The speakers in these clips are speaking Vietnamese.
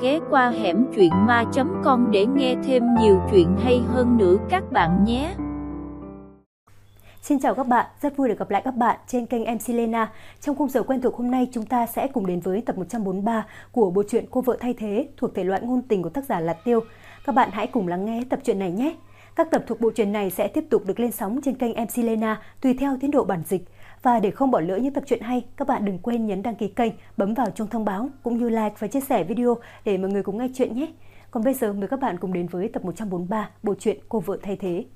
ghé qua hẻm truyện ma.com để nghe thêm nhiều chuyện hay hơn nữa các bạn nhé. Xin chào các bạn, rất vui được gặp lại các bạn trên kênh MC Lena. Trong khung giờ quen thuộc hôm nay, chúng ta sẽ cùng đến với tập 143 của bộ truyện Cô vợ thay thế thuộc thể loại ngôn tình của tác giả Lạt Tiêu. Các bạn hãy cùng lắng nghe tập truyện này nhé. Các tập thuộc bộ truyện này sẽ tiếp tục được lên sóng trên kênh MC Lena tùy theo tiến độ bản dịch. Và để không bỏ lỡ những tập truyện hay, các bạn đừng quên nhấn đăng ký kênh, bấm vào chuông thông báo cũng như like và chia sẻ video để mọi người cùng nghe chuyện nhé. Còn bây giờ mời các bạn cùng đến với tập 143 bộ truyện Cô vợ thay thế.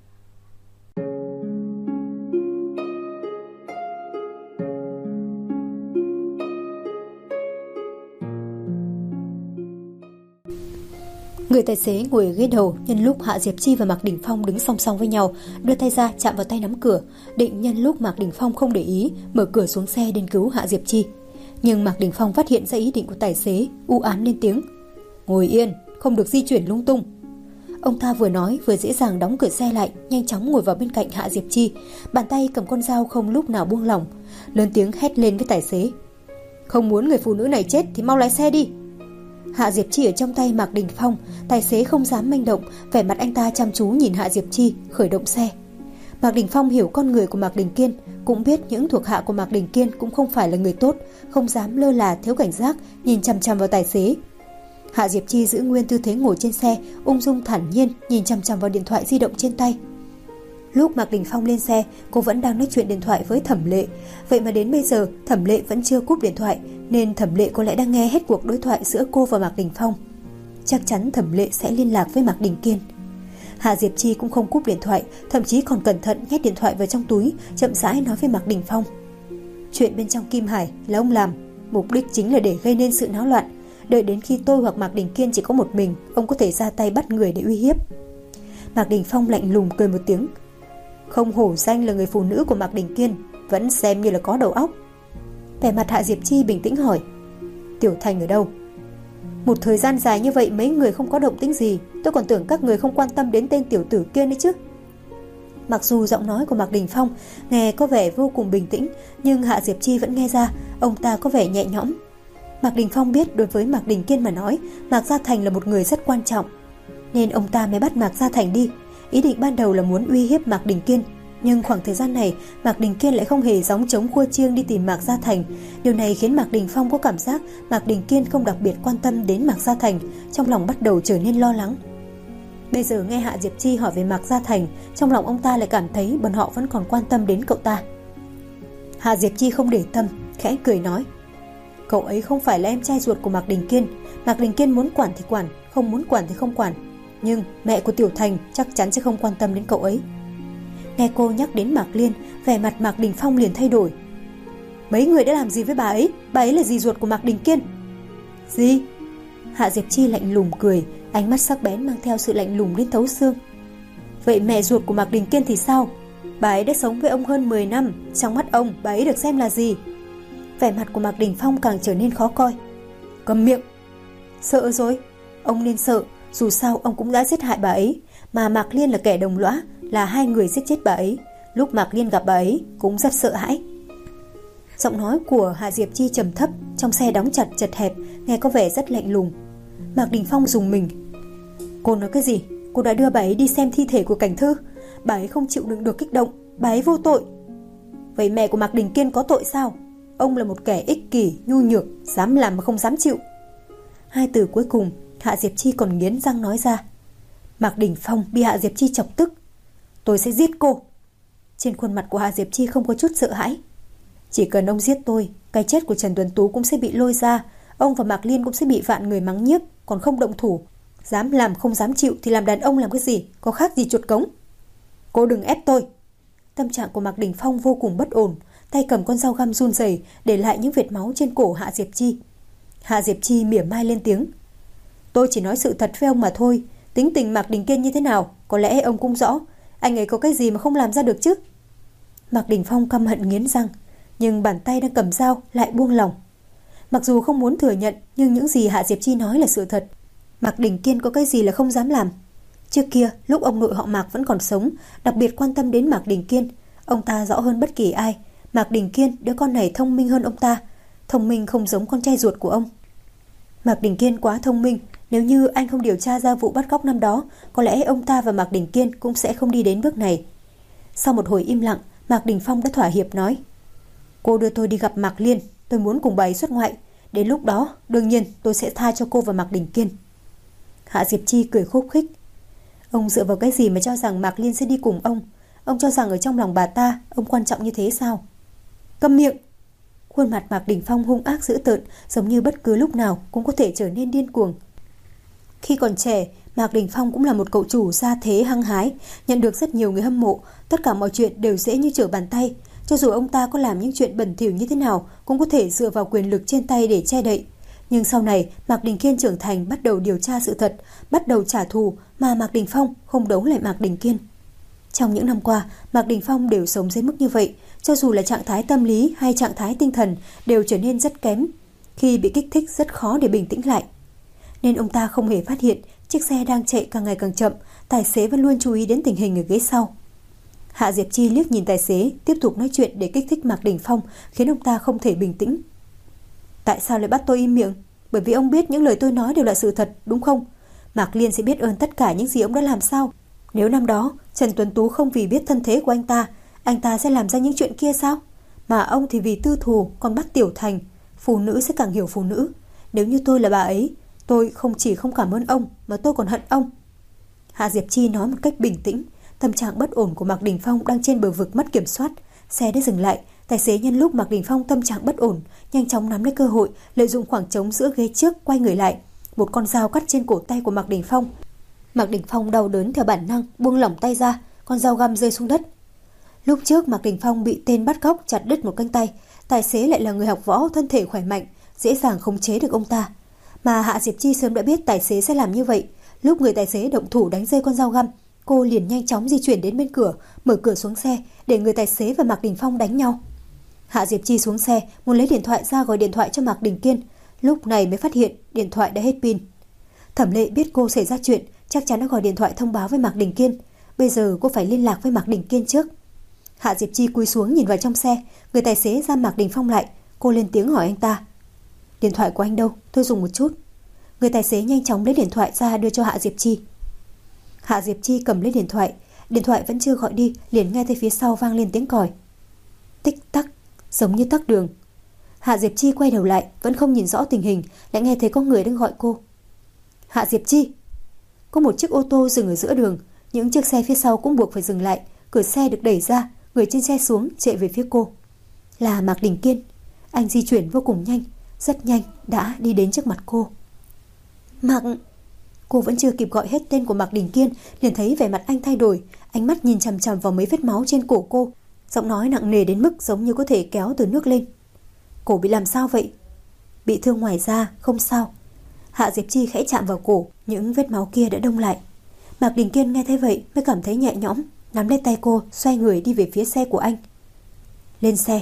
Người tài xế ngồi ở ghế đầu nhân lúc Hạ Diệp Chi và Mạc Đình Phong đứng song song với nhau, đưa tay ra chạm vào tay nắm cửa, định nhân lúc Mạc Đình Phong không để ý mở cửa xuống xe đến cứu Hạ Diệp Chi. Nhưng Mạc Đình Phong phát hiện ra ý định của tài xế, u ám lên tiếng: "Ngồi yên, không được di chuyển lung tung." Ông ta vừa nói vừa dễ dàng đóng cửa xe lại, nhanh chóng ngồi vào bên cạnh Hạ Diệp Chi, bàn tay cầm con dao không lúc nào buông lỏng, lớn tiếng hét lên với tài xế: "Không muốn người phụ nữ này chết thì mau lái xe đi." Hạ Diệp Chi ở trong tay Mạc Đình Phong, tài xế không dám manh động, vẻ mặt anh ta chăm chú nhìn Hạ Diệp Chi, khởi động xe. Mạc Đình Phong hiểu con người của Mạc Đình Kiên, cũng biết những thuộc hạ của Mạc Đình Kiên cũng không phải là người tốt, không dám lơ là thiếu cảnh giác, nhìn chằm chằm vào tài xế. Hạ Diệp Chi giữ nguyên tư thế ngồi trên xe, ung dung thản nhiên nhìn chằm chằm vào điện thoại di động trên tay. Lúc Mạc Đình Phong lên xe, cô vẫn đang nói chuyện điện thoại với Thẩm Lệ. Vậy mà đến bây giờ Thẩm Lệ vẫn chưa cúp điện thoại, nên Thẩm Lệ có lẽ đang nghe hết cuộc đối thoại giữa cô và Mạc Đình Phong. Chắc chắn Thẩm Lệ sẽ liên lạc với Mạc Đình Kiên. Hạ Diệp Chi cũng không cúp điện thoại, thậm chí còn cẩn thận nhét điện thoại vào trong túi, chậm rãi nói với Mạc Đình Phong: "Chuyện bên trong Kim Hải là ông làm, mục đích chính là để gây nên sự náo loạn. Đợi đến khi tôi hoặc Mạc Đình Kiên chỉ có một mình, ông có thể ra tay bắt người để uy hiếp." Mạc Đình Phong lạnh lùng cười một tiếng: "Không hổ danh là người phụ nữ của Mạc Đình Kiên, vẫn xem như là có đầu óc." Vẻ mặt Hạ Diệp Chi bình tĩnh hỏi: "Tiểu Thành ở đâu?" "Một thời gian dài như vậy mấy người không có động tĩnh gì, tôi còn tưởng các người không quan tâm đến tên tiểu tử kia nữa chứ." Mặc dù giọng nói của Mạc Đình Phong nghe có vẻ vô cùng bình tĩnh, nhưng Hạ Diệp Chi vẫn nghe ra ông ta có vẻ nhẹ nhõm. Mạc Đình Phong biết đối với Mạc Đình Kiên mà nói, Mạc Gia Thành là một người rất quan trọng, nên ông ta mới bắt Mạc Gia Thành đi. Ý định ban đầu là muốn uy hiếp Mạc Đình Kiên, nhưng khoảng thời gian này Mạc Đình Kiên lại không hề gióng trống khua chiêng đi tìm Mạc Gia Thành. Điều này khiến Mạc Đình Phong có cảm giác Mạc Đình Kiên không đặc biệt quan tâm đến Mạc Gia Thành, trong lòng bắt đầu trở nên lo lắng. Bây giờ nghe Hạ Diệp Chi hỏi về Mạc Gia Thành, trong lòng ông ta lại cảm thấy bọn họ vẫn còn quan tâm đến cậu ta. Hạ Diệp Chi không để tâm, khẽ cười nói: "Cậu ấy không phải là em trai ruột của Mạc Đình Kiên. Mạc Đình Kiên muốn quản thì quản, không muốn quản thì không quản. Nhưng mẹ của Tiểu Thành chắc chắn sẽ không quan tâm đến cậu ấy." Nghe cô nhắc đến Mạc Liên, vẻ mặt Mạc Đình Phong liền thay đổi. "Mấy người đã làm gì với bà ấy? Bà ấy là dì ruột của Mạc Đình Kiên." "Gì?" Hạ Diệp Chi lạnh lùng cười, ánh mắt sắc bén mang theo sự lạnh lùng đến thấu xương. "Vậy mẹ ruột của Mạc Đình Kiên thì sao? Bà ấy đã sống với ông hơn 10 năm, trong mắt ông bà ấy được xem là gì?" Vẻ mặt của Mạc Đình Phong càng trở nên khó coi. "Cầm miệng." "Sợ rồi, ông nên sợ, dù sao ông cũng đã giết hại bà ấy, mà Mạc Liên là kẻ đồng lõa, là hai người giết chết bà ấy. Lúc Mạc Liên gặp bà ấy cũng rất sợ hãi." Giọng nói của Hạ Diệp Chi trầm thấp, trong xe đóng chặt chật hẹp, nghe có vẻ rất lạnh lùng. Mạc Đình Phong rùng mình. "Cô nói cái gì? Cô đã đưa bà ấy đi xem thi thể của Cảnh Thư. Bà ấy không chịu đựng được kích động, bà ấy vô tội." "Vậy mẹ của Mạc Đình Kiên có tội sao? Ông là một kẻ ích kỷ, nhu nhược, dám làm mà không dám chịu." Hai từ cuối cùng Hạ Diệp Chi còn nghiến răng nói ra. Mạc Đình Phong bị Hạ Diệp Chi chọc tức. "Tôi sẽ giết cô." Trên khuôn mặt của Hạ Diệp Chi không có chút sợ hãi. "Chỉ cần ông giết tôi, cái chết của Trần Tuấn Tú cũng sẽ bị lôi ra, ông và Mạc Liên cũng sẽ bị vạn người mắng nhiếc, còn không động thủ. Dám làm không dám chịu thì làm đàn ông làm cái gì, có khác gì chuột cống." "Cô đừng ép tôi." Tâm trạng của Mạc Đình Phong vô cùng bất ổn, tay cầm con dao găm run rẩy để lại những vệt máu trên cổ Hạ Diệp Chi. Hạ Diệp Chi mỉa mai lên tiếng: "Tôi chỉ nói sự thật với ông mà thôi. Tính tình Mạc Đình Kiên như thế nào, có lẽ ông cũng rõ. Anh ấy có cái gì mà không làm ra được chứ?" Mạc Đình Phong căm hận nghiến răng, nhưng bàn tay đang cầm dao lại buông lỏng. Mặc dù không muốn thừa nhận, nhưng những gì Hạ Diệp Chi nói là sự thật. Mạc Đình Kiên có cái gì là không dám làm. Trước kia, lúc ông nội họ Mạc vẫn còn sống, đặc biệt quan tâm đến Mạc Đình Kiên. Ông ta rõ hơn bất kỳ ai, Mạc Đình Kiên, đứa con này thông minh hơn ông ta, thông minh không giống con trai ruột của ông. Mạc Đình Kiên quá thông minh, Nếu như anh không điều tra ra vụ bắt cóc năm đó, có lẽ ông ta và Mạc Đình Kiên cũng sẽ không đi đến bước này. Sau một hồi im lặng, Mạc Đình Phong đã thỏa hiệp nói: Cô đưa tôi đi gặp Mạc Liên, tôi muốn cùng bà ấy xuất ngoại. Đến lúc đó, đương nhiên tôi sẽ tha cho cô và Mạc Đình Kiên. Hạ Diệp Chi cười khúc khích. Ông dựa vào cái gì mà cho rằng Mạc Liên sẽ đi cùng ông? Ông cho rằng ở trong lòng bà ta, ông quan trọng như thế sao? Câm miệng! Khuôn mặt Mạc Đình Phong hung ác dữ tợn, giống như bất cứ lúc nào cũng có thể trở nên điên cuồng. Khi còn trẻ, Mạc Đình Phong cũng là một cậu chủ gia thế hăng hái, nhận được rất nhiều người hâm mộ, tất cả mọi chuyện đều dễ như trở bàn tay. Cho dù ông ta có làm những chuyện bẩn thỉu như thế nào, cũng có thể dựa vào quyền lực trên tay để che đậy. Nhưng sau này, Mạc Đình Kiên trưởng thành, bắt đầu điều tra sự thật, bắt đầu trả thù, mà Mạc Đình Phong không đấu lại Mạc Đình Kiên. Trong những năm qua, Mạc Đình Phong đều sống dưới mức như vậy, cho dù là trạng thái tâm lý hay trạng thái tinh thần đều trở nên rất kém. Khi bị kích thích rất khó để bình tĩnh lại. Nên ông ta không hề phát hiện chiếc xe đang chạy càng ngày càng chậm, tài xế vẫn luôn chú ý đến tình hình ở ghế sau. Hạ Diệp Chi liếc nhìn tài xế, tiếp tục nói chuyện để kích thích Mạc Đình Phong, khiến ông ta không thể bình tĩnh. Tại sao lại bắt tôi im miệng? Bởi vì ông biết những lời tôi nói đều là sự thật, đúng không? Mạc Liên sẽ biết ơn tất cả những gì ông đã làm sao? Nếu năm đó Trần Tuấn Tú không vì biết thân thế của anh ta sẽ làm ra những chuyện kia sao? Mà ông thì vì tư thù còn bắt Tiểu Thành. Phụ nữ sẽ càng hiểu phụ nữ. Nếu như tôi là bà ấy, tôi không chỉ không cảm ơn ông mà tôi còn hận ông. Hạ Diệp Chi nói một cách bình tĩnh. Tâm trạng bất ổn của Mạc Đình Phong đang trên bờ vực mất kiểm soát. Xe đã dừng lại. Tài xế nhân lúc Mạc Đình Phong tâm trạng bất ổn, nhanh chóng nắm lấy cơ hội, lợi dụng khoảng trống giữa ghế trước quay người lại. Một con dao cắt trên cổ tay của Mạc Đình Phong. Mạc Đình Phong đau đớn theo bản năng buông lỏng tay ra, con dao găm rơi xuống đất. Lúc trước Mạc Đình Phong bị tên bắt cóc chặt đứt một cánh tay, tài xế lại là người học võ, thân thể khỏe mạnh, dễ dàng khống chế được ông ta. Mà Hạ Diệp Chi sớm đã biết tài xế sẽ làm như vậy. Lúc người tài xế động thủ đánh rơi con dao găm, cô liền nhanh chóng di chuyển đến bên cửa, mở cửa xuống xe để người tài xế và Mạc Đình Phong đánh nhau. Hạ Diệp Chi xuống xe muốn lấy điện thoại ra gọi điện thoại cho Mạc Đình Kiên, lúc này mới phát hiện điện thoại đã hết pin. Thẩm Lệ biết cô xảy ra chuyện, chắc chắn đã gọi điện thoại thông báo với Mạc Đình Kiên. Bây giờ cô phải liên lạc với Mạc Đình Kiên trước. Hạ Diệp Chi cúi xuống nhìn vào trong xe, người tài xế giam Mạc Đình Phong lại. Cô lên tiếng hỏi anh ta: Điện thoại của anh đâu? Tôi dùng một chút. Người tài xế nhanh chóng lấy điện thoại ra đưa cho Hạ Diệp Chi. Hạ Diệp Chi cầm lấy điện thoại vẫn chưa gọi đi, liền nghe thấy phía sau vang lên tiếng còi. Tích tắc, giống như tắc đường. Hạ Diệp Chi quay đầu lại, vẫn không nhìn rõ tình hình, lại nghe thấy có người đang gọi cô. Hạ Diệp Chi! Có một chiếc ô tô dừng ở giữa đường, những chiếc xe phía sau cũng buộc phải dừng lại. Cửa xe được đẩy ra, người trên xe xuống chạy về phía cô. Là Mạc Đình Kiên. Anh di chuyển vô cùng nhanh, rất nhanh đã đi đến trước mặt cô. Mạc... Cô vẫn chưa kịp gọi hết tên của Mạc Đình Kiên, liền thấy vẻ mặt anh thay đổi, ánh mắt nhìn chằm chằm vào mấy vết máu trên cổ cô, giọng nói nặng nề đến mức giống như có thể kéo từ nước lên. Cổ bị làm sao vậy? Bị thương ngoài da, không sao. Hạ Diệp Chi khẽ chạm vào cổ, những vết máu kia đã đông lại. Mạc Đình Kiên nghe thấy vậy mới cảm thấy nhẹ nhõm, nắm lấy tay cô, xoay người đi về phía xe của anh. Lên xe.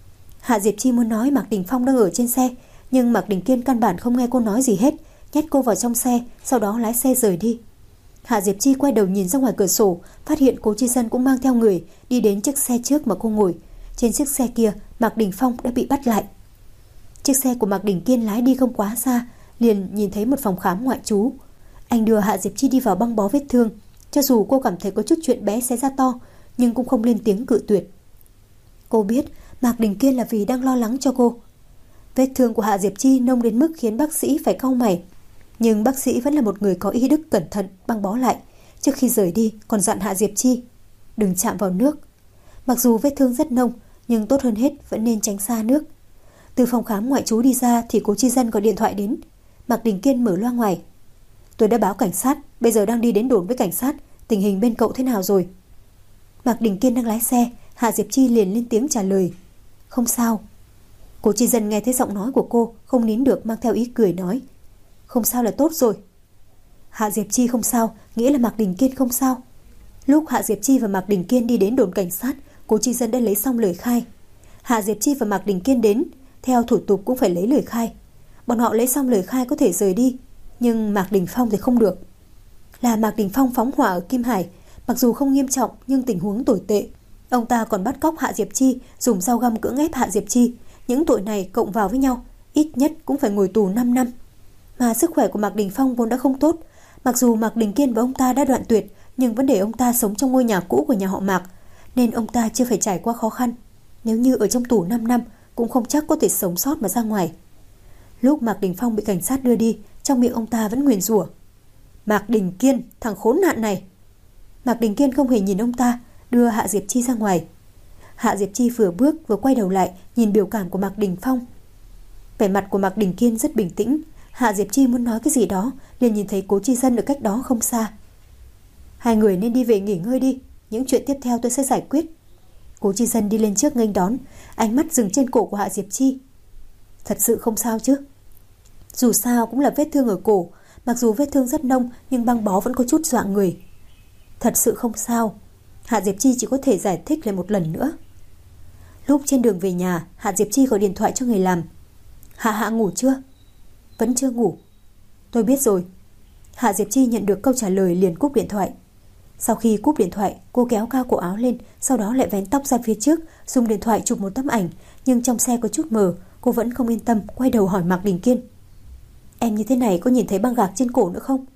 Hạ Diệp Chi muốn nói Mạc Đình Phong đang ở trên xe, nhưng Mạc Đình Kiên căn bản không nghe cô nói gì hết, nhét cô vào trong xe, sau đó lái xe rời đi. Hạ Diệp Chi quay đầu nhìn ra ngoài cửa sổ, phát hiện Cố Chi Dân cũng mang theo người đi đến chiếc xe trước mà cô ngồi. Trên chiếc xe kia, Mạc Đình Phong đã bị bắt lại. Chiếc xe của Mạc Đình Kiên lái đi không quá xa, liền nhìn thấy một phòng khám ngoại trú. Anh đưa Hạ Diệp Chi đi vào băng bó vết thương. Cho dù cô cảm thấy có chút chuyện bé xé ra to, nhưng cũng không lên tiếng cự tuyệt. Cô biết Mạc Đình Kiên là vì đang lo lắng cho cô. Vết thương của Hạ Diệp Chi nông đến mức khiến bác sĩ phải cau mày. Nhưng bác sĩ vẫn là một người có ý đức cẩn thận băng bó lại. Trước khi rời đi còn dặn Hạ Diệp Chi đừng chạm vào nước. Mặc dù vết thương rất nông, nhưng tốt hơn hết vẫn nên tránh xa nước. Từ phòng khám ngoại trú đi ra thì Cố Chi Dân gọi điện thoại đến. Mạc Đình Kiên mở loa ngoài. Tôi đã báo cảnh sát, bây giờ đang đi đến đồn với cảnh sát. Tình hình bên cậu thế nào rồi? Mạc Đình Kiên đang lái xe. Hạ Diệp Chi liền lên tiếng trả lời: Không sao. Cố Chi Dân nghe thấy giọng nói của cô, không nín được mang theo ý cười nói: Không sao là tốt rồi. Hạ Diệp Chi không sao nghĩa là Mạc Đình Kiên không sao. Lúc Hạ Diệp Chi và Mạc Đình Kiên đi đến đồn cảnh sát, Cố Chi Dân đã lấy xong lời khai. Hạ Diệp Chi và Mạc Đình Kiên đến, theo thủ tục cũng phải lấy lời khai. Bọn họ lấy xong lời khai có thể rời đi, nhưng Mạc Đình Phong thì không được. Là Mạc Đình Phong phóng hỏa ở Kim Hải, mặc dù không nghiêm trọng nhưng tình huống tồi tệ. Ông ta còn bắt cóc Hạ Diệp Chi, dùng dao găm cưỡng ép Hạ Diệp Chi. Những tội này cộng vào với nhau, ít nhất cũng phải ngồi tù 5 năm. Mà sức khỏe của Mạc Đình Phong vốn đã không tốt. Mặc dù Mạc Đình Kiên và ông ta đã đoạn tuyệt, nhưng vẫn để ông ta sống trong ngôi nhà cũ của nhà họ Mạc, nên ông ta chưa phải trải qua khó khăn. Nếu như ở trong tù 5 năm cũng không chắc có thể sống sót mà ra ngoài. Lúc Mạc Đình Phong bị cảnh sát đưa đi, trong miệng ông ta vẫn nguyền rủa: Mạc Đình Kiên, thằng khốn nạn này. Mạc Đình Kiên không hề nhìn ông ta, đưa Hạ Diệp Chi ra ngoài. Hạ Diệp Chi vừa bước vừa quay đầu lại nhìn biểu cảm của Mạc Đình Phong. Vẻ mặt của Mạc Đình Kiên rất bình tĩnh. Hạ Diệp Chi muốn nói cái gì đó, liền nhìn thấy Cố Chi Dân ở cách đó không xa. Hai người nên đi về nghỉ ngơi đi, những chuyện tiếp theo tôi sẽ giải quyết. Cố Chi Dân đi lên trước nghênh đón, ánh mắt dừng trên cổ của Hạ Diệp Chi. Thật sự không sao chứ? Dù sao cũng là vết thương ở cổ, mặc dù vết thương rất nông nhưng băng bó vẫn có chút dọa người. Thật sự không sao. Hạ Diệp Chi chỉ có thể giải thích lại một lần nữa. Lúc trên đường về nhà, Hạ Diệp Chi gọi điện thoại cho người làm. Hạ ngủ chưa? Vẫn chưa ngủ. Tôi biết rồi. Hạ Diệp Chi nhận được câu trả lời liền cúp điện thoại. Sau khi cúp điện thoại, cô kéo cao cổ áo lên, sau đó lại vén tóc ra phía trước, dùng điện thoại chụp một tấm ảnh, nhưng trong xe có chút mờ, cô vẫn không yên tâm, quay đầu hỏi Mạc Đình Kiên. Em như thế này có nhìn thấy băng gạc trên cổ nữa không?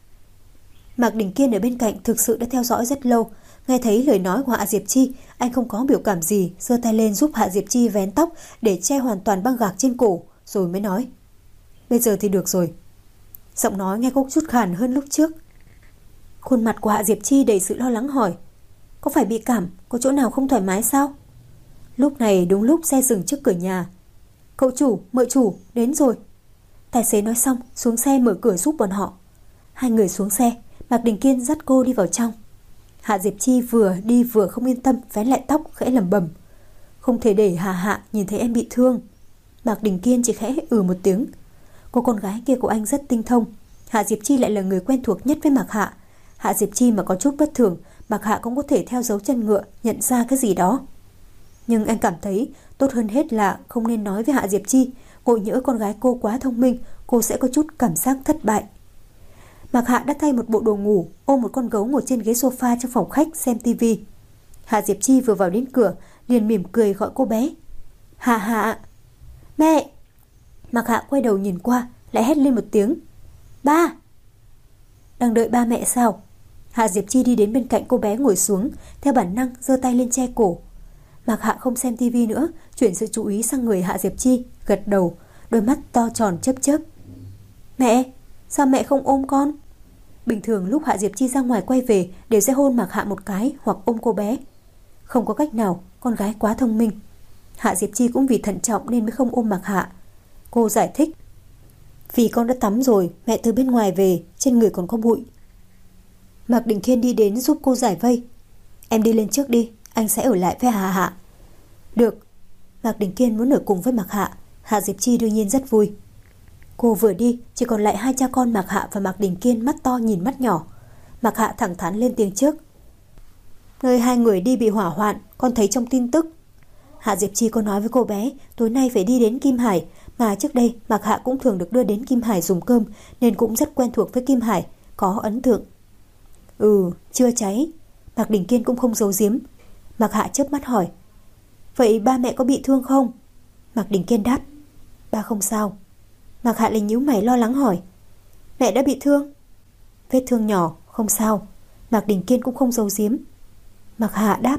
Mạc Đình Kiên ở bên cạnh thực sự đã theo dõi rất lâu. Nghe thấy lời nói của Hạ Diệp Chi, anh không có biểu cảm gì, giơ tay lên giúp Hạ Diệp Chi vén tóc để che hoàn toàn băng gạc trên cổ, rồi mới nói: Bây giờ thì được rồi. Giọng nói nghe có chút khàn hơn lúc trước. Khuôn mặt của Hạ Diệp Chi đầy sự lo lắng hỏi: Có phải bị cảm, có chỗ nào không thoải mái sao? Lúc này đúng lúc xe dừng trước cửa nhà. Cậu chủ, mợ chủ, đến rồi. Tài xế nói xong, xuống xe mở cửa giúp bọn họ. Hai người xuống xe, Mạc Đình Kiên dắt cô đi vào trong. Hạ Diệp Chi vừa đi vừa không yên tâm, vén lại tóc, khẽ lẩm bẩm: Không thể để Hạ nhìn thấy em bị thương. Mạc Đình Kiên chỉ khẽ một tiếng. Cô con gái kia của anh rất tinh thông. Hạ Diệp Chi lại là người quen thuộc nhất với Mạc Hạ. Hạ Diệp Chi mà có chút bất thường, Mạc Hạ cũng có thể theo dấu chân ngựa nhận ra cái gì đó. Nhưng anh cảm thấy tốt hơn hết là không nên nói với Hạ Diệp Chi. Cô nhỡ con gái cô quá thông minh, cô sẽ có chút cảm giác thất bại. Mạc Hạ đã thay một bộ đồ ngủ, ôm một con gấu ngồi trên ghế sofa trong phòng khách xem tivi. Hạ Diệp Chi vừa vào đến cửa, liền mỉm cười gọi cô bé. Hạ. Mẹ. Mạc Hạ quay đầu nhìn qua, lại hét lên một tiếng. Ba. Đang đợi ba mẹ sao? Hạ Diệp Chi đi đến bên cạnh cô bé ngồi xuống, theo bản năng giơ tay lên che cổ. Mạc Hạ không xem tivi nữa, chuyển sự chú ý sang người Hạ Diệp Chi, gật đầu, đôi mắt to tròn chớp chớp. Mẹ, sao mẹ không ôm con? Bình thường lúc Hạ Diệp Chi ra ngoài quay về đều sẽ hôn Mạc Hạ một cái hoặc ôm cô bé. Không có cách nào, con gái quá thông minh. Hạ Diệp Chi cũng vì thận trọng nên mới không ôm Mạc Hạ. Cô giải thích: Vì con đã tắm rồi, mẹ từ bên ngoài về, trên người còn có bụi. Mạc Đình Kiên đi đến giúp cô giải vây. Em đi lên trước đi, anh sẽ ở lại với Hạ. Được. Mạc Đình Kiên muốn ở cùng với Mạc Hạ. Hạ Diệp Chi đương nhiên rất vui. Cô vừa đi, chỉ còn lại hai cha con Mạc Hạ và Mạc Đình Kiên mắt to nhìn mắt nhỏ. Mạc Hạ thẳng thắn lên tiếng trước. Nơi hai người đi bị hỏa hoạn, con thấy trong tin tức. Hạ Diệp Chi có nói với cô bé tối nay phải đi đến Kim Hải, mà trước đây Mạc Hạ cũng thường được đưa đến Kim Hải dùng cơm, nên cũng rất quen thuộc với Kim Hải, có ấn tượng. Chưa cháy. Mạc Đình Kiên cũng không giấu giếm. Mạc Hạ chớp mắt hỏi: Vậy ba mẹ có bị thương không? Mạc Đình Kiên đáp: Ba không sao. Mạc Hạ lại nhíu mày lo lắng hỏi: Mẹ đã bị thương? Vết thương nhỏ, không sao. Mạc Đình Kiên cũng không giấu giếm. Mạc Hạ đáp: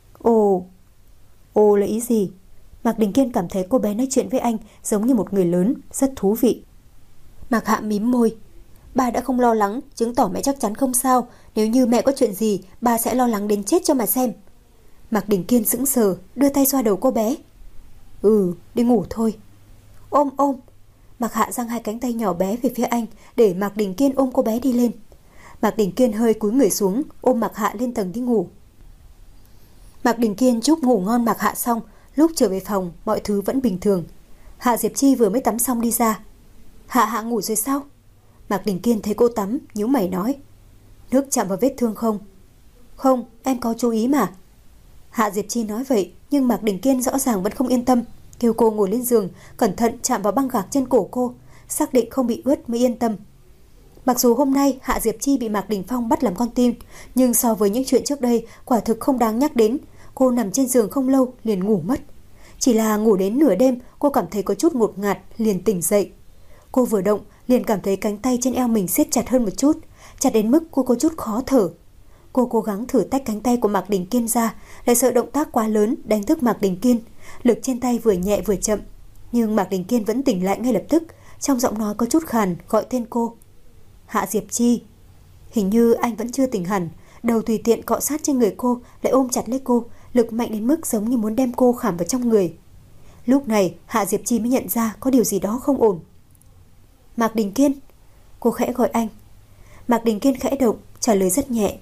Ồ là ý gì? Mạc Đình Kiên cảm thấy cô bé nói chuyện với anh giống như một người lớn, rất thú vị. Mạc Hạ mím môi. Ba đã không lo lắng, chứng tỏ mẹ chắc chắn không sao. Nếu như mẹ có chuyện gì, ba sẽ lo lắng đến chết cho mà xem. Mạc Đình Kiên sững sờ, đưa tay xoa đầu cô bé. Đi ngủ thôi. Ôm. Mạc Hạ giang hai cánh tay nhỏ bé về phía anh, để Mạc Đình Kiên ôm cô bé đi lên. Mạc Đình Kiên hơi cúi người xuống, ôm Mạc Hạ lên tầng đi ngủ. Mạc Đình Kiên chúc ngủ ngon Mạc Hạ xong, lúc trở về phòng, mọi thứ vẫn bình thường. Hạ Diệp Chi vừa mới tắm xong đi ra. Hạ ngủ rồi sao? Mạc Đình Kiên thấy cô tắm, nhíu mày nói: Nước chạm vào vết thương không? Không, em có chú ý mà. Hạ Diệp Chi nói vậy, nhưng Mạc Đình Kiên rõ ràng vẫn không yên tâm, kêu cô ngồi lên giường, cẩn thận chạm vào băng gạc trên cổ cô, xác định không bị ướt mới yên tâm. Mặc dù hôm nay Hạ Diệp Chi bị Mạc Đình Phong bắt làm con tin, nhưng so với những chuyện trước đây, quả thực không đáng nhắc đến. Cô nằm trên giường không lâu liền ngủ mất. Chỉ là ngủ đến nửa đêm, cô cảm thấy có chút ngột ngạt, liền tỉnh dậy. Cô vừa động liền cảm thấy cánh tay trên eo mình siết chặt hơn một chút, chặt đến mức cô có chút khó thở. Cô cố gắng thử tách cánh tay của Mạc Đình Kiên ra, lại sợ động tác quá lớn đánh thức Mạc Đình Kiên. Lực trên tay vừa nhẹ vừa chậm, nhưng Mạc Đình Kiên vẫn tỉnh lại ngay lập tức, trong giọng nói có chút khàn gọi tên cô. Hạ Diệp Chi. Hình như anh vẫn chưa tỉnh hẳn, đầu tùy tiện cọ sát trên người cô, lại ôm chặt lấy cô, lực mạnh đến mức giống như muốn đem cô khảm vào trong người. Lúc này Hạ Diệp Chi mới nhận ra có điều gì đó không ổn. Mạc Đình Kiên. Cô khẽ gọi anh. Mạc Đình Kiên khẽ động, trả lời rất nhẹ.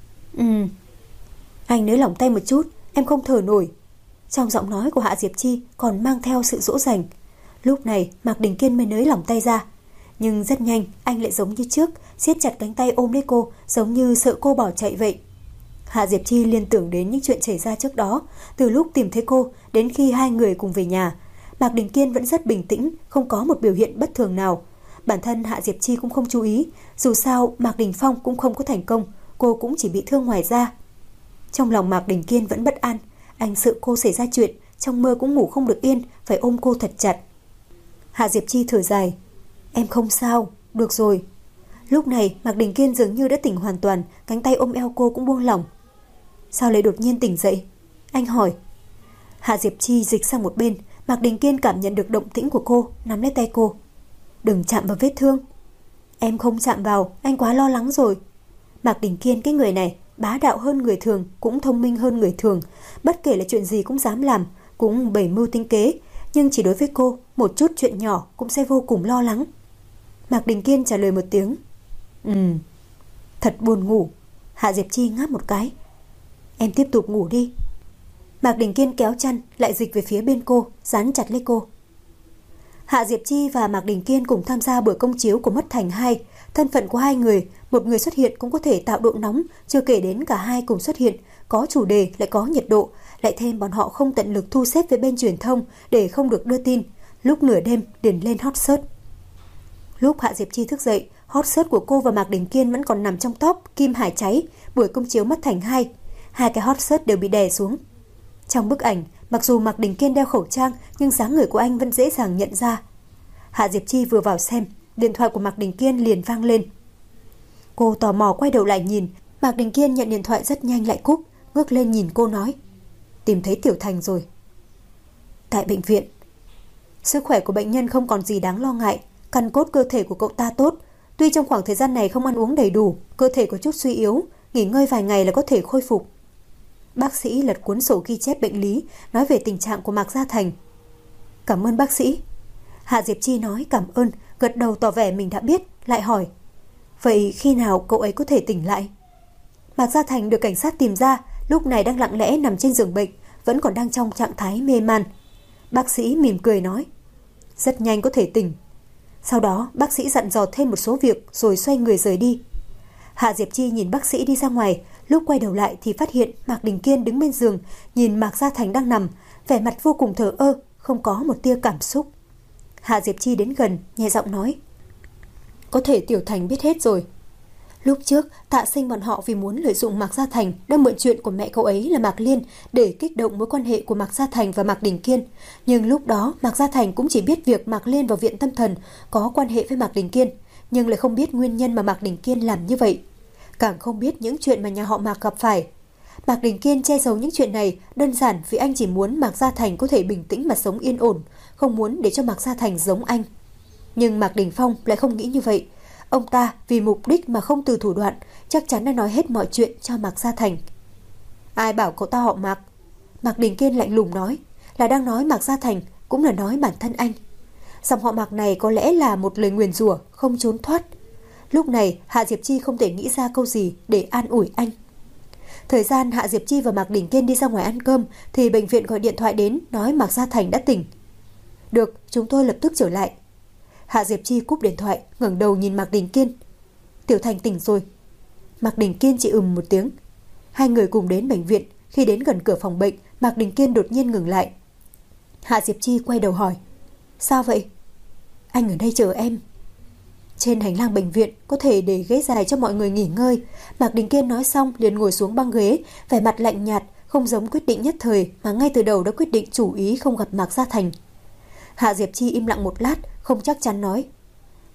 Anh nới lỏng tay một chút, em không thở nổi. Trong giọng nói của Hạ Diệp Chi còn mang theo sự dỗ dành. Lúc này Mạc Đình Kiên mới nới lỏng tay ra. Nhưng rất nhanh anh lại giống như trước, siết chặt cánh tay ôm lấy cô, giống như sợ cô bỏ chạy vậy. Hạ Diệp Chi liên tưởng đến những chuyện xảy ra trước đó, từ lúc tìm thấy cô đến khi hai người cùng về nhà. Mạc Đình Kiên vẫn rất bình tĩnh, không có một biểu hiện bất thường nào. Bản thân Hạ Diệp Chi cũng không chú ý, dù sao Mạc Đình Phong cũng không có thành công, cô cũng chỉ bị thương ngoài da. Trong lòng Mạc Đình Kiên vẫn bất an, anh sợ cô xảy ra chuyện, trong mơ cũng ngủ không được yên, phải ôm cô thật chặt. Hạ Diệp Chi thở dài. Em không sao, được rồi. Lúc này Mạc Đình Kiên dường như đã tỉnh hoàn toàn, cánh tay ôm eo cô cũng buông lỏng. Sao lại đột nhiên tỉnh dậy? Anh hỏi. Hạ Diệp Chi dịch sang một bên, Mạc Đình Kiên cảm nhận được động tĩnh của cô, nắm lấy tay cô. Đừng chạm vào vết thương. Em không chạm vào, anh quá lo lắng rồi. Mạc Đình Kiên cái người này bá đạo hơn người thường, cũng thông minh hơn người thường, bất kể là chuyện gì cũng dám làm, cũng bày mưu tính kế, nhưng chỉ đối với cô, một chút chuyện nhỏ cũng sẽ vô cùng lo lắng. Mạc Đình Kiên trả lời một tiếng. Thật buồn ngủ. Hạ Diệp Chi ngáp một cái. Em tiếp tục ngủ đi. Mạc Đình Kiên kéo chăn lại dịch về phía bên cô, dán chặt lấy cô. Hạ Diệp Chi và Mạc Đình Kiên cùng tham gia buổi công chiếu của Mất Thành 2. Thân phận của hai người, một người xuất hiện cũng có thể tạo độ nóng, chưa kể đến cả hai cùng xuất hiện, có chủ đề lại có nhiệt độ, lại thêm bọn họ không tận lực thu xếp với bên truyền thông để không được đưa tin. Lúc nửa đêm liền lên hot search. Lúc Hạ Diệp Chi thức dậy, hot search của cô và Mạc Đình Kiên vẫn còn nằm trong top Kim Hải cháy, buổi công chiếu Mất Thành 2. Hai cái hot search đều bị đè xuống. Trong bức ảnh, mặc dù Mạc Đình Kiên đeo khẩu trang, nhưng dáng người của anh vẫn dễ dàng nhận ra. Hạ Diệp Chi vừa vào xem, điện thoại của Mạc Đình Kiên liền vang lên. Cô tò mò quay đầu lại nhìn, Mạc Đình Kiên nhận điện thoại rất nhanh lại cúp, ngước lên nhìn cô nói. Tìm thấy Tiểu Thành rồi. Tại bệnh viện. Sức khỏe của bệnh nhân không còn gì đáng lo ngại, căn cốt cơ thể của cậu ta tốt. Tuy trong khoảng thời gian này không ăn uống đầy đủ, cơ thể có chút suy yếu, nghỉ ngơi vài ngày là có thể khôi phục. Bác sĩ lật cuốn sổ ghi chép bệnh lý, nói về tình trạng của Mạc Gia Thành. Cảm ơn bác sĩ. Hạ Diệp Chi nói cảm ơn, gật đầu tỏ vẻ mình đã biết, lại hỏi. Vậy khi nào cậu ấy có thể tỉnh lại? Mạc Gia Thành được cảnh sát tìm ra, lúc này đang lặng lẽ nằm trên giường bệnh, vẫn còn đang trong trạng thái mê man. Bác sĩ mỉm cười nói. Rất nhanh có thể tỉnh. Sau đó bác sĩ dặn dò thêm một số việc rồi xoay người rời đi. Hạ Diệp Chi nhìn bác sĩ đi ra ngoài, lúc quay đầu lại thì phát hiện Mạc Đình Kiên đứng bên giường, nhìn Mạc Gia Thành đang nằm, vẻ mặt vô cùng thờ ơ, không có một tia cảm xúc. Hạ Diệp Chi đến gần, nhẹ giọng nói. Có thể Tiểu Thành biết hết rồi. Lúc trước, Tạ Sinh bọn họ vì muốn lợi dụng Mạc Gia Thành đã mượn chuyện của mẹ cậu ấy là Mạc Liên để kích động mối quan hệ của Mạc Gia Thành và Mạc Đình Kiên. Nhưng lúc đó, Mạc Gia Thành cũng chỉ biết việc Mạc Liên vào viện tâm thần có quan hệ với Mạc Đình Kiên, nhưng lại không biết nguyên nhân mà Mạc Đình Kiên làm như vậy. Càng không biết những chuyện mà nhà họ Mạc gặp phải. Mạc Đình Kiên che giấu những chuyện này đơn giản vì anh chỉ muốn Mạc Gia Thành có thể bình tĩnh mà sống yên ổn, không muốn để cho Mạc Gia Thành giống anh. Nhưng Mạc Đình Phong lại không nghĩ như vậy. Ông ta vì mục đích mà không từ thủ đoạn, chắc chắn đã nói hết mọi chuyện cho Mạc Gia Thành. Ai bảo cậu ta họ Mạc? Mạc Đình Kiên lạnh lùng nói, là đang nói Mạc Gia Thành, cũng là nói bản thân anh. Dòng họ Mạc này có lẽ là một lời nguyền rủa không trốn thoát. Lúc này Hạ Diệp Chi không thể nghĩ ra câu gì để an ủi anh. Thời gian Hạ Diệp Chi và Mạc Đình Kiên đi ra ngoài ăn cơm thì bệnh viện gọi điện thoại đến nói Mạc Gia Thành đã tỉnh. Được, chúng tôi lập tức trở lại. Hạ Diệp Chi cúp điện thoại, ngẩng đầu nhìn Mạc Đình Kiên. Tiểu Thành tỉnh rồi. Mạc Đình Kiên chỉ một tiếng. Hai người cùng đến bệnh viện. Khi đến gần cửa phòng bệnh, Mạc Đình Kiên đột nhiên ngừng lại. Hạ Diệp Chi quay đầu hỏi. Sao vậy? Anh ở đây chờ em. Trên hành lang bệnh viện có thể để ghế dài cho mọi người nghỉ ngơi. Mạc Đình Kiên nói xong liền ngồi xuống băng ghế, vẻ mặt lạnh nhạt, không giống quyết định nhất thời mà ngay từ đầu đã quyết định chủ ý không gặp Mạc Gia Thành. Hạ Diệp Chi im lặng một lát, không chắc chắn nói.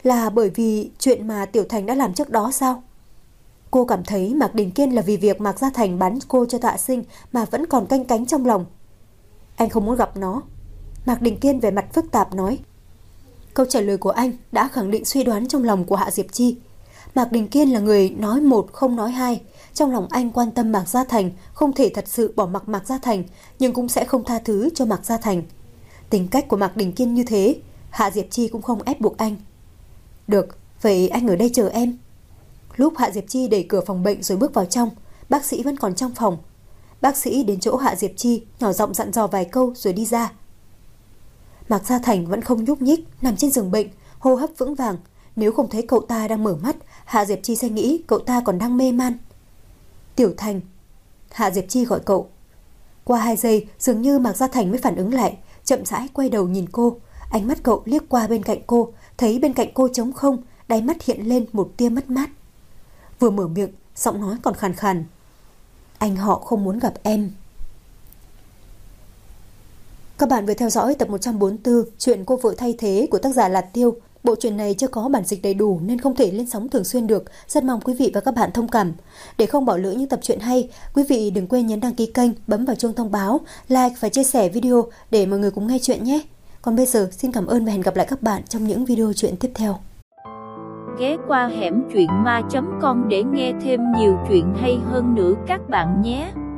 Là bởi vì chuyện mà Tiểu Thành đã làm trước đó sao? Cô cảm thấy Mạc Đình Kiên là vì việc Mạc Gia Thành bán cô cho Tạ Sinh mà vẫn còn canh cánh trong lòng. Anh không muốn gặp nó. Mạc Đình Kiên về mặt phức tạp nói. Câu trả lời của anh đã khẳng định suy đoán trong lòng của Hạ Diệp Chi. Mạc Đình Kiên là người nói một không nói hai. Trong lòng anh quan tâm Mạc Gia Thành, không thể thật sự bỏ mặc Mạc Gia Thành, nhưng cũng sẽ không tha thứ cho Mạc Gia Thành. Tính cách của Mạc Đình Kiên như thế, Hạ Diệp Chi cũng không ép buộc anh. Được, vậy anh ở đây chờ em. Lúc Hạ Diệp Chi đẩy cửa phòng bệnh rồi bước vào trong, bác sĩ vẫn còn trong phòng. Bác sĩ đến chỗ Hạ Diệp Chi, nhỏ giọng dặn dò vài câu rồi đi ra. Mạc Gia Thành vẫn không nhúc nhích, nằm trên giường bệnh, hô hấp vững vàng. Nếu không thấy cậu ta đang mở mắt, Hạ Diệp Chi sẽ nghĩ cậu ta còn đang mê man. Tiểu Thành. Hạ Diệp Chi gọi cậu. Qua 2 giây, dường như Mạc Gia Thành mới phản ứng lại, chậm rãi quay đầu nhìn cô. Ánh mắt cậu liếc qua bên cạnh cô, thấy bên cạnh cô trống không, đáy mắt hiện lên một tia mất mát. Vừa mở miệng, giọng nói còn khàn khàn. Anh họ không muốn gặp em. Các bạn vừa theo dõi tập 144 chuyện Cô vợ thay thế của tác giả Lạt Tiêu. Bộ truyện này chưa có bản dịch đầy đủ nên không thể lên sóng thường xuyên được. Rất mong quý vị và các bạn thông cảm. Để không bỏ lỡ những tập truyện hay, quý vị đừng quên nhấn đăng ký kênh, bấm vào chuông thông báo, like và chia sẻ video để mọi người cùng nghe chuyện nhé. Còn bây giờ xin cảm ơn và hẹn gặp lại các bạn trong những video chuyện tiếp theo. Ghé qua hẻm truyện ma.com để nghe thêm nhiều chuyện hay hơn nữa các bạn nhé.